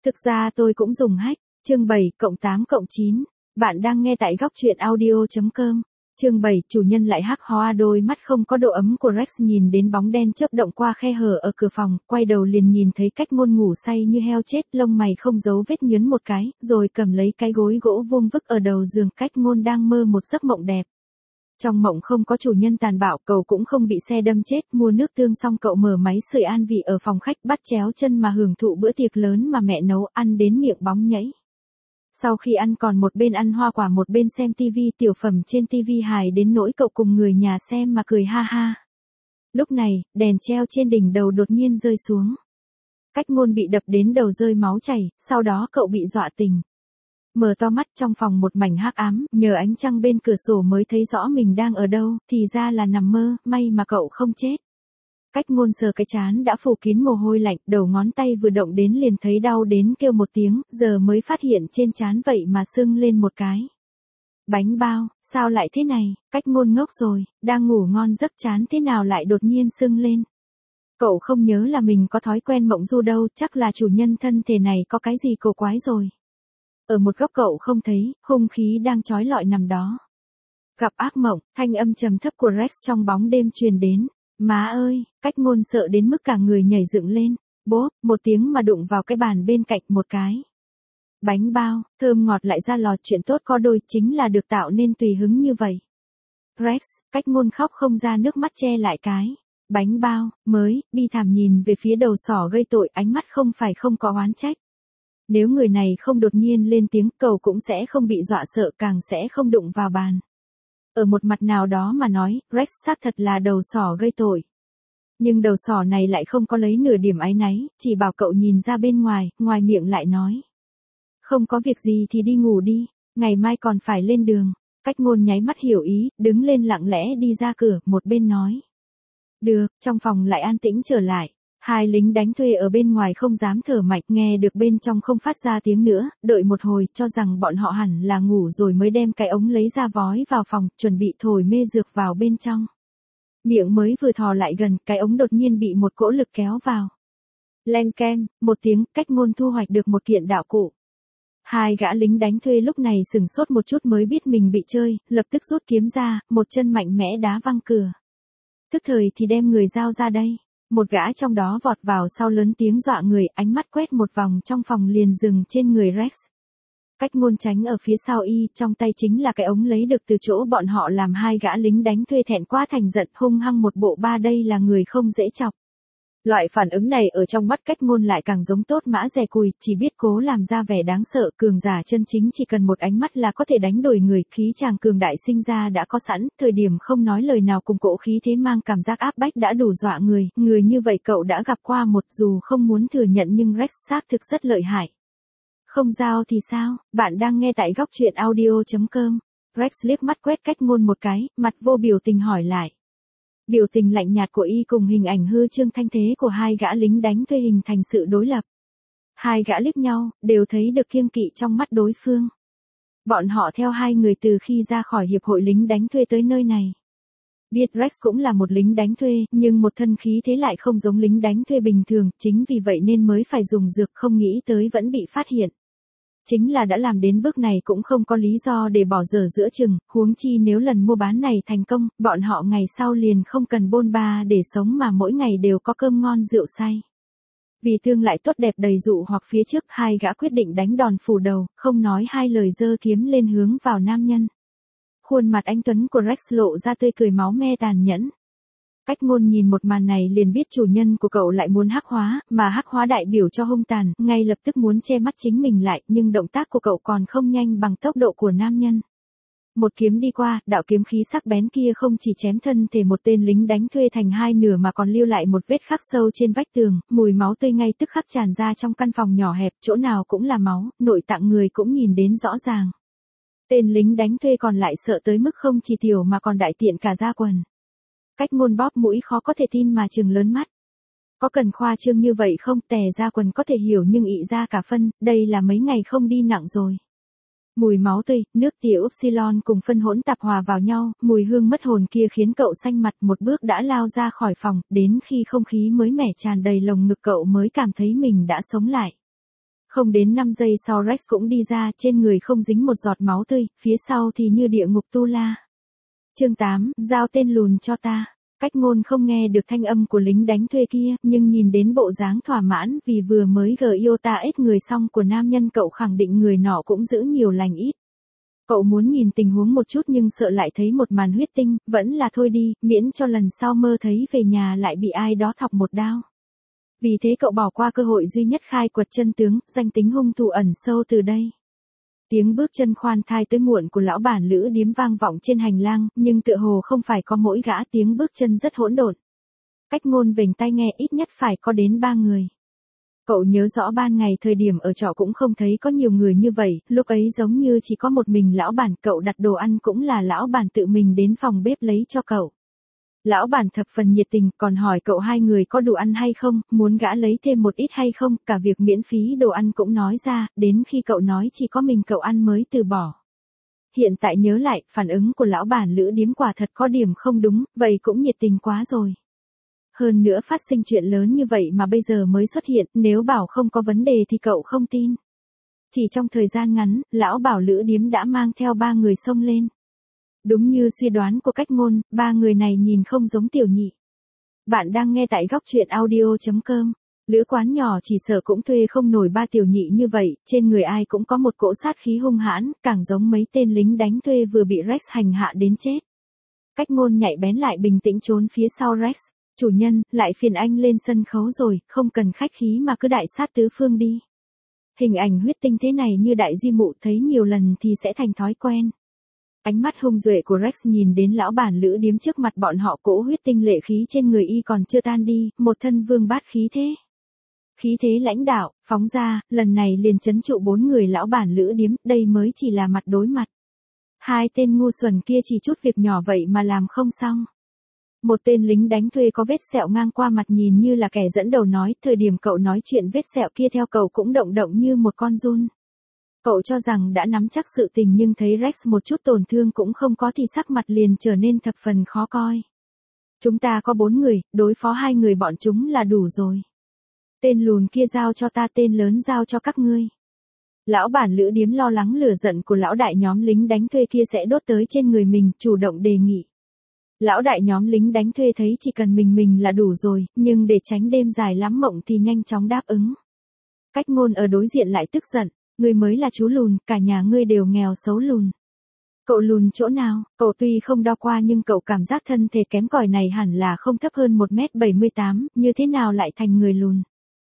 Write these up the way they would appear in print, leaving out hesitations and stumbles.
Thực ra tôi cũng dùng hack. Chương 7 cộng 8 cộng 9. Bạn đang nghe tại góc truyện audio.com. Chương 7, chủ nhân lại hắc hóa đôi mắt không có độ ấm của Rex nhìn đến bóng đen chớp động qua khe hở ở cửa phòng, quay đầu liền nhìn thấy Cách Ngôn ngủ say như heo chết, lông mày không giấu vết nhớn một cái, rồi cầm lấy cái gối gỗ vuông vức ở đầu giường. Cách Ngôn đang mơ một giấc mộng đẹp. Trong mộng không có chủ nhân tàn bạo, cậu cũng không bị xe đâm chết, mua nước tương xong cậu mở máy sưởi an vị ở phòng khách, bắt chéo chân mà hưởng thụ bữa tiệc lớn mà mẹ nấu, ăn đến miệng bóng nhảy. Sau khi ăn còn một bên ăn hoa quả một bên xem tivi, tiểu phẩm trên tivi hài đến nỗi cậu cùng người nhà xem mà cười ha ha. Lúc này, đèn treo trên đỉnh đầu đột nhiên rơi xuống. Cách Ngôn bị đập đến đầu rơi máu chảy, sau đó cậu bị dọa tỉnh. Mở to mắt, trong phòng một mảnh hắc ám, nhờ ánh trăng bên cửa sổ mới thấy rõ mình đang ở đâu, thì ra là nằm mơ, may mà cậu không chết. Cách Ngôn sờ cái trán đã phủ kín mồ hôi lạnh, đầu ngón tay vừa động đến liền thấy đau đến kêu một tiếng, giờ mới phát hiện trên trán vậy mà sưng lên một cái. Bánh bao, sao lại thế này? Cách Ngôn ngốc rồi, đang ngủ ngon giấc trán thế nào lại đột nhiên sưng lên. Cậu không nhớ là mình có thói quen mộng du đâu, chắc là chủ nhân thân thể này có cái gì cổ quái rồi. Ở một góc cậu không thấy, hung khí đang trói lọi nằm đó. Gặp ác mộng, thanh âm trầm thấp của Rex trong bóng đêm truyền đến. Má ơi, Cách Ngôn sợ đến mức cả người nhảy dựng lên. Bốp, một tiếng mà đụng vào cái bàn bên cạnh một cái. Bánh bao, thơm ngọt lại ra lò, chuyện tốt có đôi, chính là được tạo nên tùy hứng như vậy. Rex, Cách Ngôn khóc không ra nước mắt che lại cái. Bánh bao, mới, bi thảm nhìn về phía đầu sỏ gây tội, ánh mắt không phải không có oán trách. Nếu người này không đột nhiên lên tiếng, cậu cũng sẽ không bị dọa sợ, càng sẽ không đụng vào bàn. Ở một mặt nào đó mà nói, Rex xác thật là đầu sỏ gây tội. Nhưng đầu sỏ này lại không có lấy nửa điểm áy náy, chỉ bảo cậu nhìn ra bên ngoài, ngoài miệng lại nói. Không có việc gì thì đi ngủ đi, ngày mai còn phải lên đường. Cách Ngôn nháy mắt hiểu ý, đứng lên lặng lẽ đi ra cửa, một bên nói. Được, trong phòng lại an tĩnh trở lại. Hai lính đánh thuê ở bên ngoài không dám thở mạnh, nghe được bên trong không phát ra tiếng nữa, đợi một hồi, cho rằng bọn họ hẳn là ngủ rồi mới đem cái ống lấy ra vói vào phòng, chuẩn bị thổi mê dược vào bên trong. Miệng mới vừa thò lại gần, cái ống đột nhiên bị một cỗ lực kéo vào. Leng keng, một tiếng, Cách Ngôn thu hoạch được một kiện đạo cụ. Hai gã lính đánh thuê lúc này sửng sốt một chút mới biết mình bị chơi, lập tức rút kiếm ra, một chân mạnh mẽ đá văng cửa. Tức thời thì đem người giao ra đây. Một gã trong đó vọt vào sau lớn tiếng dọa người, ánh mắt quét một vòng trong phòng liền dừng trên người Rex. Cách Ngôn tránh ở phía sau y, trong tay chính là cái ống lấy được từ chỗ bọn họ, làm hai gã lính đánh thuê thẹn quá thành giận, hung hăng một bộ ba, đây là người không dễ chọc. Loại phản ứng này ở trong mắt Cách Ngôn lại càng giống tốt mã dè cùi, chỉ biết cố làm ra vẻ đáng sợ, cường giả chân chính chỉ cần một ánh mắt là có thể đánh đổi người, khí chàng cường đại sinh ra đã có sẵn, thời điểm không nói lời nào cùng cỗ khí thế mang cảm giác áp bách đã đủ dọa người, người như vậy cậu đã gặp qua một, dù không muốn thừa nhận nhưng Rex xác thực rất lợi hại. Không giao thì sao, bạn đang nghe tại góc truyện audio.com. Rex liếc mắt quét Cách Ngôn một cái, mặt vô biểu tình hỏi lại. Biểu tình lạnh nhạt của y cùng hình ảnh hư trương thanh thế của hai gã lính đánh thuê hình thành sự đối lập. Hai gã liếc nhau, đều thấy được kiêng kỵ trong mắt đối phương. Bọn họ theo hai người từ khi ra khỏi hiệp hội lính đánh thuê tới nơi này. Biết Rex cũng là một lính đánh thuê, nhưng một thân khí thế lại không giống lính đánh thuê bình thường, chính vì vậy nên mới phải dùng dược, không nghĩ tới vẫn bị phát hiện. Chính là đã làm đến bước này cũng không có lý do để bỏ dở giữa chừng, huống chi nếu lần mua bán này thành công, bọn họ ngày sau liền không cần bôn ba để sống mà mỗi ngày đều có cơm ngon rượu say. Vì tương lại tốt đẹp đầy dụ hoặc phía trước, hai gã quyết định đánh đòn phủ đầu, không nói hai lời giơ kiếm lên hướng vào nam nhân. Khuôn mặt anh tuấn của Rex lộ ra tươi cười máu me tàn nhẫn. Cách Ngôn nhìn một màn này liền biết chủ nhân của cậu lại muốn hắc hóa, mà hắc hóa đại biểu cho hung tàn, ngay lập tức muốn che mắt chính mình lại, nhưng động tác của cậu còn không nhanh bằng tốc độ của nam nhân. Một kiếm đi qua, đạo kiếm khí sắc bén kia không chỉ chém thân thể một tên lính đánh thuê thành hai nửa mà còn lưu lại một vết khắc sâu trên vách tường, mùi máu tươi ngay tức khắc tràn ra trong căn phòng nhỏ hẹp, chỗ nào cũng là máu, nội tạng người cũng nhìn đến rõ ràng. Tên lính đánh thuê còn lại sợ tới mức không chỉ tiểu mà còn đại tiện cả da quần. Cách Ngôn bóp mũi khó có thể tin mà trừng lớn mắt. Có cần khoa trương như vậy không, tè ra quần có thể hiểu nhưng ị ra cả phân, đây là mấy ngày không đi nặng rồi. Mùi máu tươi, nước tiểu Upsilon cùng phân hỗn tạp hòa vào nhau, mùi hương mất hồn kia khiến cậu xanh mặt, một bước đã lao ra khỏi phòng, đến khi không khí mới mẻ tràn đầy lồng ngực cậu mới cảm thấy mình đã sống lại. Không đến 5 giây sau Rex cũng đi ra, trên người không dính một giọt máu tươi, phía sau thì như địa ngục tu la. Chương 8, giao tên lùn cho ta. Cách Ngôn không nghe được thanh âm của lính đánh thuê kia, nhưng nhìn đến bộ dáng thỏa mãn vì vừa mới Iota ít người xong của nam nhân cậu khẳng định người nọ cũng giữ nhiều lành ít. Cậu muốn nhìn tình huống một chút nhưng sợ lại thấy một màn huyết tinh, vẫn là thôi đi, miễn cho lần sau mơ thấy về nhà lại bị ai đó thọc một đao. Vì thế cậu bỏ qua cơ hội duy nhất khai quật chân tướng, danh tính hung thủ ẩn sâu từ đây. Tiếng bước chân khoan thai tới muộn của lão bản lữ điếm vang vọng trên hành lang, nhưng tựa hồ không phải có mỗi gã, tiếng bước chân rất hỗn độn. Cách Ngôn vểnh tai nghe, ít nhất phải có đến 3 người. Cậu nhớ rõ ban ngày thời điểm ở trọ cũng không thấy có nhiều người như vậy, lúc ấy giống như chỉ có một mình lão bản, cậu đặt đồ ăn cũng là lão bản tự mình đến phòng bếp lấy cho cậu. Lão bản thập phần nhiệt tình, còn hỏi cậu 2 người có đủ ăn hay không, muốn gã lấy thêm một ít hay không, cả việc miễn phí đồ ăn cũng nói ra, đến khi cậu nói chỉ có mình cậu ăn mới từ bỏ. Hiện tại nhớ lại, phản ứng của lão bản lữ điếm quả thật có điểm không đúng, vậy cũng nhiệt tình quá rồi. Hơn nữa phát sinh chuyện lớn như vậy mà bây giờ mới xuất hiện, nếu bảo không có vấn đề thì cậu không tin. Chỉ trong thời gian ngắn, lão bảo lữ điếm đã mang theo 3 người xông lên. Đúng như suy đoán của Cách Ngôn, 3 người này nhìn không giống tiểu nhị. Bạn đang nghe tại góc truyện audio.com. Lữ quán nhỏ chỉ sợ cũng thuê không nổi 3 tiểu nhị như vậy, trên người ai cũng có một cỗ sát khí hung hãn, càng giống mấy tên lính đánh thuê vừa bị Rex hành hạ đến chết. Cách Ngôn nhạy bén lại bình tĩnh trốn phía sau Rex. Chủ nhân, lại phiền anh lên sân khấu rồi, không cần khách khí mà cứ đại sát tứ phương đi. Hình ảnh huyết tinh thế này như đại di mụ thấy nhiều lần thì sẽ thành thói quen. Ánh mắt hung duệ của Rex nhìn đến lão bản lữ điếm trước mặt bọn họ, cỗ huyết tinh lệ khí trên người y còn chưa tan đi, một thân vương bát khí thế. Khí thế lãnh đạo, phóng ra, lần này liền trấn trụ 4 người lão bản lữ điếm, đây mới chỉ là mặt đối mặt. 2 tên ngu xuẩn kia chỉ chút việc nhỏ vậy mà làm không xong. Một tên lính đánh thuê có vết sẹo ngang qua mặt nhìn như là kẻ dẫn đầu nói, thời điểm cậu nói chuyện vết sẹo kia theo cậu cũng động động như một con giun. Cậu cho rằng đã nắm chắc sự tình nhưng thấy Rex một chút tổn thương cũng không có thì sắc mặt liền trở nên thập phần khó coi. Chúng ta có 4 người, đối phó 2 người bọn chúng là đủ rồi. Tên lùn kia giao cho ta, tên lớn giao cho các ngươi. Lão bản lữ điếm lo lắng lửa giận của lão đại nhóm lính đánh thuê kia sẽ đốt tới trên người mình, chủ động đề nghị. Lão đại nhóm lính đánh thuê thấy chỉ cần mình là đủ rồi, nhưng để tránh đêm dài lắm mộng thì nhanh chóng đáp ứng. Cách Ngôn ở đối diện lại tức giận, ngươi mới là chú lùn, cả nhà ngươi đều nghèo xấu lùn. Cậu lùn chỗ nào, cậu tuy không đo qua nhưng cậu cảm giác thân thể kém cỏi này hẳn là không thấp hơn 1m78, như thế nào lại thành người lùn.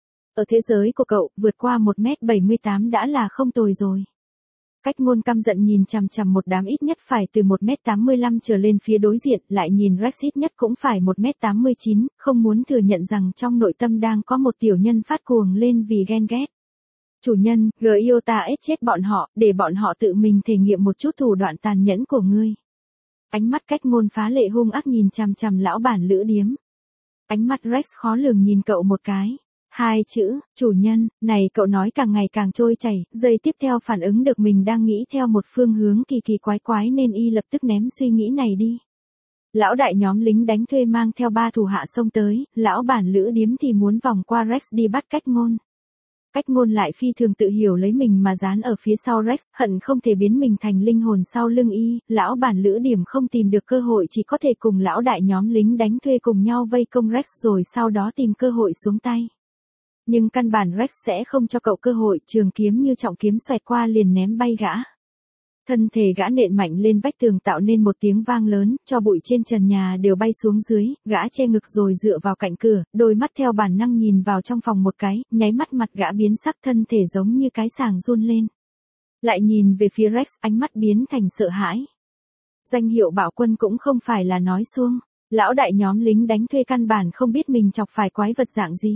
Ở thế giới của cậu, vượt qua 1m78 đã là không tồi rồi. Cách Ngôn căm giận nhìn chằm chằm một đám ít nhất phải từ 1m85 trở lên phía đối diện, lại nhìn Rex ít nhất cũng phải 1m89, không muốn thừa nhận rằng trong nội tâm đang có một tiểu nhân phát cuồng lên vì ghen ghét. Chủ nhân, Iota ết chết bọn họ, để bọn họ tự mình thể nghiệm một chút thủ đoạn tàn nhẫn của ngươi. Ánh mắt Cách Ngôn phá lệ hung ác nhìn chằm chằm lão bản lữ điếm. Ánh mắt Rex khó lường nhìn cậu một cái. 2 chữ, chủ nhân, này cậu nói càng ngày càng trôi chảy, giây tiếp theo phản ứng được mình đang nghĩ theo một phương hướng kỳ kỳ quái quái nên y lập tức ném suy nghĩ này đi. Lão đại nhóm lính đánh thuê mang theo 3 thủ hạ xông tới, lão bản lữ điếm thì muốn vòng qua Rex đi bắt Cách Ngôn. Cách Ngôn lại phi thường tự hiểu lấy mình mà dán ở phía sau Rex, hận không thể biến mình thành linh hồn sau lưng y, lão bản lữ điểm không tìm được cơ hội chỉ có thể cùng lão đại nhóm lính đánh thuê cùng nhau vây công Rex rồi sau đó tìm cơ hội xuống tay. Nhưng căn bản Rex sẽ không cho cậu cơ hội, trường kiếm như trọng kiếm xoẹt qua liền ném bay gã. Thân thể gã nện mạnh lên vách tường tạo nên một tiếng vang lớn, cho bụi trên trần nhà đều bay xuống dưới, gã che ngực rồi dựa vào cạnh cửa, đôi mắt theo bản năng nhìn vào trong phòng một cái, nháy mắt mặt gã biến sắc, thân thể giống như cái sàng run lên. Lại nhìn về phía Rex, ánh mắt biến thành sợ hãi. Danh hiệu bạo quân cũng không phải là nói suông, lão đại nhóm lính đánh thuê căn bản không biết mình chọc phải quái vật dạng gì.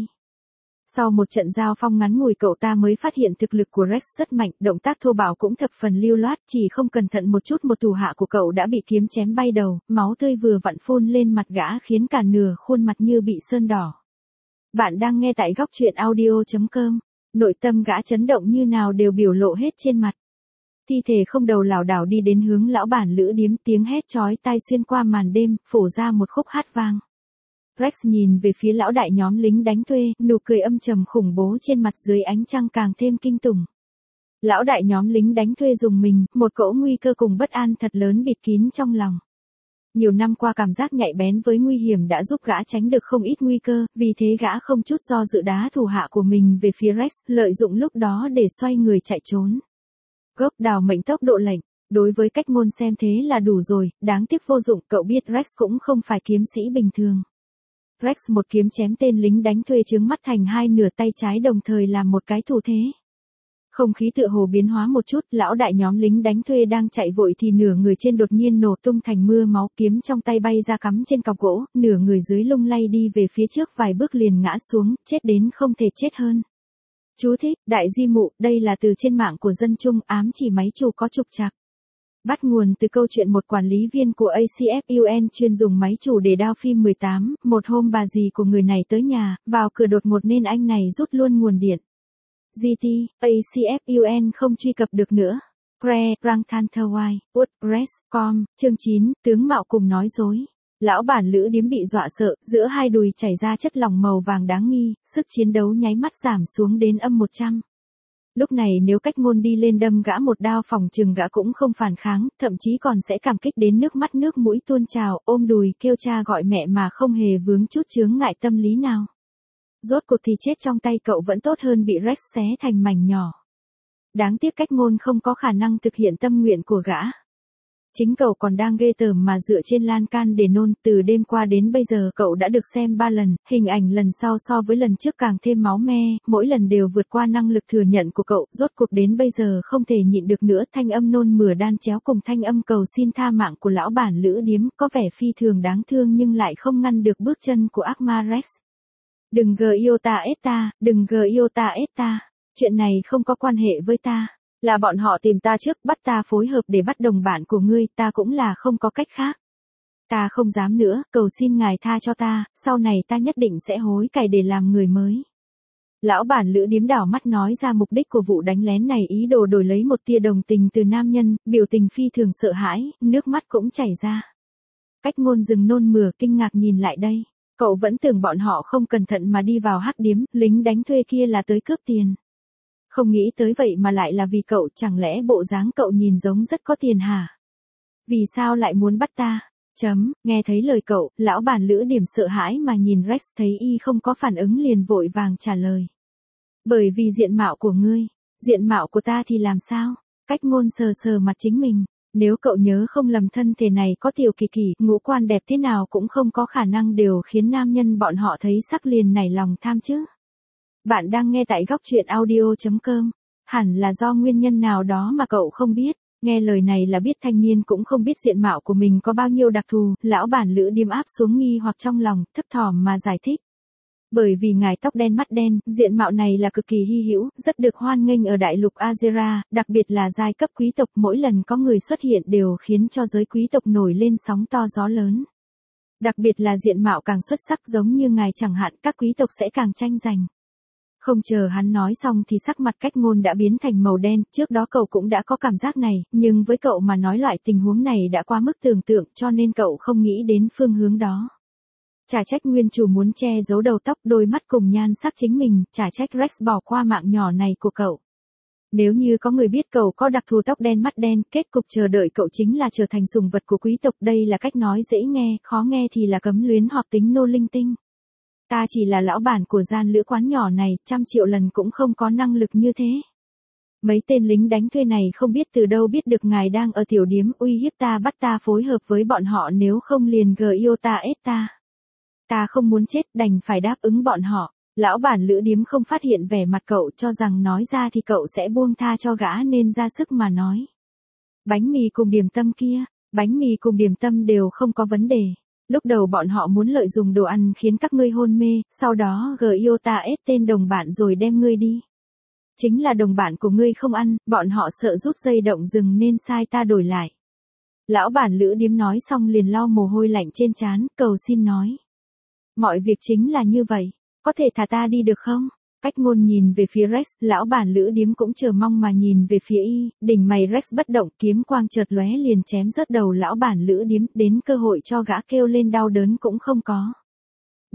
Sau một trận giao phong ngắn ngủi cậu ta mới phát hiện thực lực của Rex rất mạnh, động tác thô bạo cũng thập phần lưu loát, chỉ không cẩn thận một chút một thủ hạ của cậu đã bị kiếm chém bay đầu, máu tươi vừa vặn phun lên mặt gã khiến cả nửa khuôn mặt như bị sơn đỏ. Bạn đang nghe tại góc truyện audio.com, nội tâm gã chấn động như nào đều biểu lộ hết trên mặt. Thi thể không đầu lảo đảo đi đến hướng lão bản lữ điếm, tiếng hét chói tai xuyên qua màn đêm, phổ ra một khúc hát vang. Rex nhìn về phía lão đại nhóm lính đánh thuê, nụ cười âm trầm khủng bố trên mặt dưới ánh trăng càng thêm kinh tủng. Lão đại nhóm lính đánh thuê dùng mình, một cỗ nguy cơ cùng bất an thật lớn bịt kín trong lòng. Nhiều năm qua cảm giác nhạy bén với nguy hiểm đã giúp gã tránh được không ít nguy cơ, vì thế gã không chút do dự đá thủ hạ của mình về phía Rex, lợi dụng lúc đó để xoay người chạy trốn. Gốc đào mệnh tốc độ lệnh, đối với cách ngôn xem thế là đủ rồi, đáng tiếc vô dụng, cậu biết Rex cũng không phải kiếm sĩ bình thường. Rex một kiếm chém tên lính đánh thuê trướng mắt thành hai nửa, tay trái đồng thời làm một cái thủ thế. Không khí tựa hồ biến hóa một chút, lão đại nhóm lính đánh thuê đang chạy vội thì nửa người trên đột nhiên nổ tung thành mưa máu, kiếm trong tay bay ra cắm trên cọc gỗ, nửa người dưới lung lay đi về phía trước vài bước liền ngã xuống, chết đến không thể chết hơn. Chú thích, đại di mụ, đây là từ trên mạng của dân chung, ám chỉ máy chủ có trục trặc. Bắt nguồn từ câu chuyện một quản lý viên của ACFUN chuyên dùng máy chủ để đao phim 18, một hôm bà dì của người này tới nhà, vào cửa đột ngột nên anh này rút luôn nguồn điện. GT, ACFUN không truy cập được nữa. Pre, Rangthanthawai, WordPress, com, chương 9, tướng mạo cùng nói dối. Lão bản lữ điếm bị dọa sợ, giữa hai đùi chảy ra chất lỏng màu vàng đáng nghi, sức chiến đấu nháy mắt giảm xuống đến âm 100. Lúc này nếu cách ngôn đi lên đâm gã một đao phòng chừng gã cũng không phản kháng, thậm chí còn sẽ cảm kích đến nước mắt nước mũi tuôn trào, ôm đùi kêu cha gọi mẹ mà không hề vướng chút chướng ngại tâm lý nào. Rốt cuộc thì chết trong tay cậu vẫn tốt hơn bị Rex xé thành mảnh nhỏ. Đáng tiếc cách ngôn không có khả năng thực hiện tâm nguyện của gã. Chính cậu còn đang ghê tởm mà dựa trên lan can để nôn, từ đêm qua đến bây giờ cậu đã được xem 3 lần, hình ảnh lần sau so với lần trước càng thêm máu me, mỗi lần đều vượt qua năng lực thừa nhận của cậu, rốt cuộc đến bây giờ không thể nhịn được nữa, thanh âm nôn mửa đan chéo cùng thanh âm cầu xin tha mạng của lão bản lữ điếm có vẻ phi thường đáng thương nhưng lại không ngăn được bước chân của ác ma Rex. Đừng iota esta, đừng iota esta, chuyện này không có quan hệ với ta. Là bọn họ tìm ta trước, bắt ta phối hợp để bắt đồng bạn của ngươi, ta cũng là không có cách khác. Ta không dám nữa, cầu xin ngài tha cho ta, sau này ta nhất định sẽ hối cải để làm người mới. Lão bản lữ điếm đảo mắt nói ra mục đích của vụ đánh lén này, ý đồ đổi lấy một tia đồng tình từ nam nhân, biểu tình phi thường sợ hãi, nước mắt cũng chảy ra. Cách ngôn dừng nôn mửa kinh ngạc nhìn lại đây. Cậu vẫn tưởng bọn họ không cẩn thận mà đi vào hắc điếm, lính đánh thuê kia là tới cướp tiền. Không nghĩ tới vậy mà lại là vì cậu, chẳng lẽ bộ dáng cậu nhìn giống rất có tiền hả? Vì sao lại muốn bắt ta? Nghe thấy lời cậu, lão bản lữ điểm sợ hãi mà nhìn Rex, thấy y không có phản ứng liền vội vàng trả lời. Bởi vì diện mạo của ngươi, diện mạo của ta thì làm sao? Cách ngôn sờ sờ mặt chính mình. Nếu cậu nhớ không lầm thân thể này có tiểu kỳ kỳ, ngũ quan đẹp thế nào cũng không có khả năng đều khiến nam nhân bọn họ thấy sắc liền nảy lòng tham chứ. Bạn đang nghe tại góc truyện audio.com. Hẳn là do nguyên nhân nào đó mà cậu không biết. Nghe lời này là biết thanh niên cũng không biết diện mạo của mình có bao nhiêu đặc thù, lão bản lữ điềm áp xuống nghi hoặc trong lòng, thấp thỏm mà giải thích. Bởi vì ngài tóc đen mắt đen, diện mạo này là cực kỳ hy hữu, rất được hoan nghênh ở đại lục Azera, đặc biệt là giai cấp quý tộc, mỗi lần có người xuất hiện đều khiến cho giới quý tộc nổi lên sóng to gió lớn. Đặc biệt là diện mạo càng xuất sắc giống như ngài chẳng hạn, các quý tộc sẽ càng tranh giành. Không chờ hắn nói xong thì sắc mặt cách ngôn đã biến thành màu đen, trước đó cậu cũng đã có cảm giác này, nhưng với cậu mà nói loại tình huống này đã quá mức tưởng tượng cho nên cậu không nghĩ đến phương hướng đó. Chả trách nguyên chủ muốn che giấu đầu tóc đôi mắt cùng nhan sắc chính mình, chả trách Rex bỏ qua mạng nhỏ này của cậu. Nếu như có người biết cậu có đặc thù tóc đen mắt đen, kết cục chờ đợi cậu chính là trở thành sùng vật của quý tộc, đây là cách nói dễ nghe, khó nghe thì là cấm luyến hoặc tính nô linh tinh. Ta chỉ là lão bản của gian lữ quán nhỏ này, 100 triệu lần cũng không có năng lực như thế. Mấy tên lính đánh thuê này không biết từ đâu biết được ngài đang ở tiểu điếm uy hiếp ta, bắt ta phối hợp với bọn họ, nếu không liền iota esta. Ta không muốn chết, đành phải đáp ứng bọn họ. Lão bản lữ điếm không phát hiện vẻ mặt cậu, cho rằng nói ra thì cậu sẽ buông tha cho gã nên ra sức mà nói. Bánh mì cùng điểm tâm kia, bánh mì cùng điểm tâm đều không có vấn đề. Lúc đầu bọn họ muốn lợi dụng đồ ăn khiến các ngươi hôn mê, sau đó iota ét tên đồng bạn rồi đem ngươi đi. Chính là đồng bạn của ngươi không ăn, bọn họ sợ rút dây động rừng nên sai ta đổi lại. Lão bản lữ điếm nói xong liền lau mồ hôi lạnh trên trán, cầu xin nói. Mọi việc chính là như vậy, có thể thả ta đi được không? Cách ngôn nhìn về phía Rex, lão bản lữ điếm cũng chờ mong mà nhìn về phía y, đỉnh mày Rex bất động, kiếm quang chợt lóe liền chém rớt đầu lão bản lữ điếm, đến cơ hội cho gã kêu lên đau đớn cũng không có.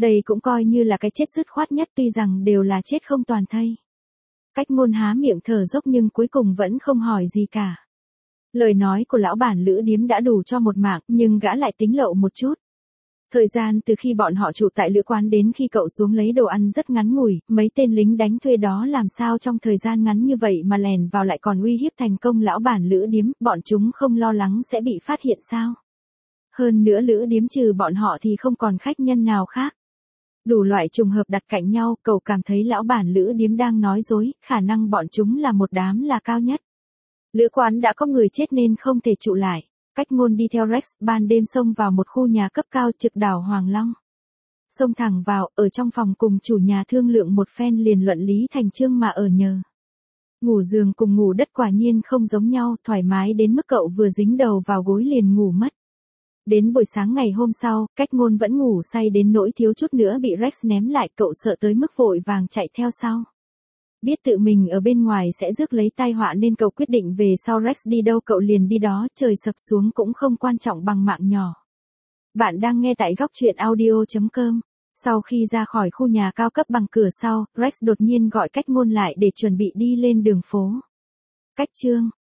Đây cũng coi như là cái chết dứt khoát nhất, tuy rằng đều là chết không toàn thây. Cách Ngôn há miệng thở dốc nhưng cuối cùng vẫn không hỏi gì cả. Lời nói của lão bản lữ điếm đã đủ cho một mạng, nhưng gã lại tính lậu một chút. Thời gian từ khi bọn họ trụ tại lữ quán đến khi cậu xuống lấy đồ ăn rất ngắn ngủi, mấy tên lính đánh thuê đó làm sao trong thời gian ngắn như vậy mà lèn vào lại còn uy hiếp thành công lão bản lữ điếm, bọn chúng không lo lắng sẽ bị phát hiện sao? Hơn nữa lữ điếm trừ bọn họ thì không còn khách nhân nào khác. Đủ loại trùng hợp đặt cạnh nhau, cậu cảm thấy lão bản lữ điếm đang nói dối, khả năng bọn chúng là một đám là cao nhất. Lữ quán đã có người chết nên không thể trụ lại. Cách Ngôn đi theo Rex, ban đêm xông vào một khu nhà cấp cao trực đảo Hoàng Long. Xông thẳng vào, ở trong phòng cùng chủ nhà thương lượng một phen liền luận lý thành chương mà ở nhờ. Ngủ giường cùng ngủ đất quả nhiên không giống nhau, thoải mái đến mức cậu vừa dính đầu vào gối liền ngủ mất. Đến buổi sáng ngày hôm sau, Cách Ngôn vẫn ngủ say đến nỗi thiếu chút nữa bị Rex ném lại, cậu sợ tới mức vội vàng chạy theo sau. Biết tự mình ở bên ngoài sẽ rước lấy tai họa nên cậu quyết định về sau Rex đi đâu cậu liền đi đó, trời sập xuống cũng không quan trọng bằng mạng nhỏ. Bạn đang nghe tại góc truyện audio.com. Sau khi ra khỏi khu nhà cao cấp bằng cửa sau, Rex đột nhiên gọi Cách Ngôn lại để chuẩn bị đi lên đường phố. Cách Chương